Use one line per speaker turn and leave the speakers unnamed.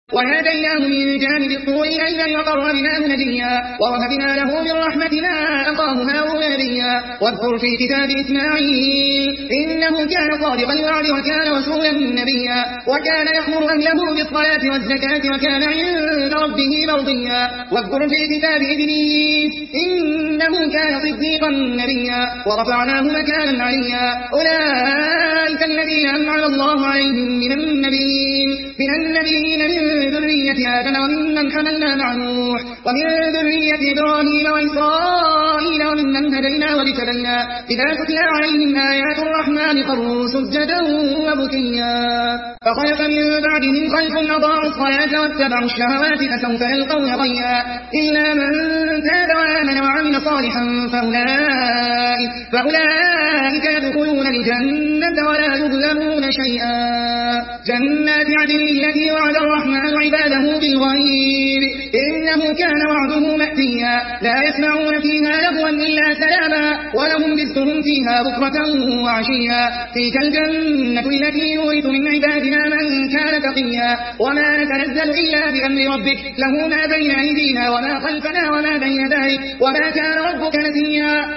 وهديناه من جانب الطور الأيمن وقربناه نجيا ووهبنا له من رحمتنا أخاه هارون نبيا واذكر في كتاب إسماعيل إنه كان صادق الوعد وكان رسولا نبيا وكان يأمر أهله بالصلاة والزكاة وكان عند ربه مرضيا واذكر في كتاب إدريس إنه كان صديقا نبيا ورفعناه مكانا عليا أولئك الذين أنعم الله عليهم من النبيين من ذرية آدم وممن حملنا مع نوح ومن ذرية إبراهيم وإسرائيل وممن هدينا واجتبينا إذا تتلى عليهم آيات الرحمن خروا سجدا وبكيا فخلف من بعدهم خلف أضاعوا الصلاة واتبعوا الشهوات فسوف يلقون غيا إلا من تاب وآمن وعمل صالحا فأولئك يدخلون الجنة ولا يظلمون شيئا جنات عدن التي وعد الرحمن عباده بالغيب إنه كان وعده مأتيا لا يسمعون فيها لغوا إلا سلاما ولهم رزقهم فيها بكرة وعشيا تلك الجنة التي نورث من عبادنا من كان تقيا وما نتنزل إلا بأمر ربك له ما بين أيدينا وما خلفنا وما بين ذلك وما كان ربك نسيا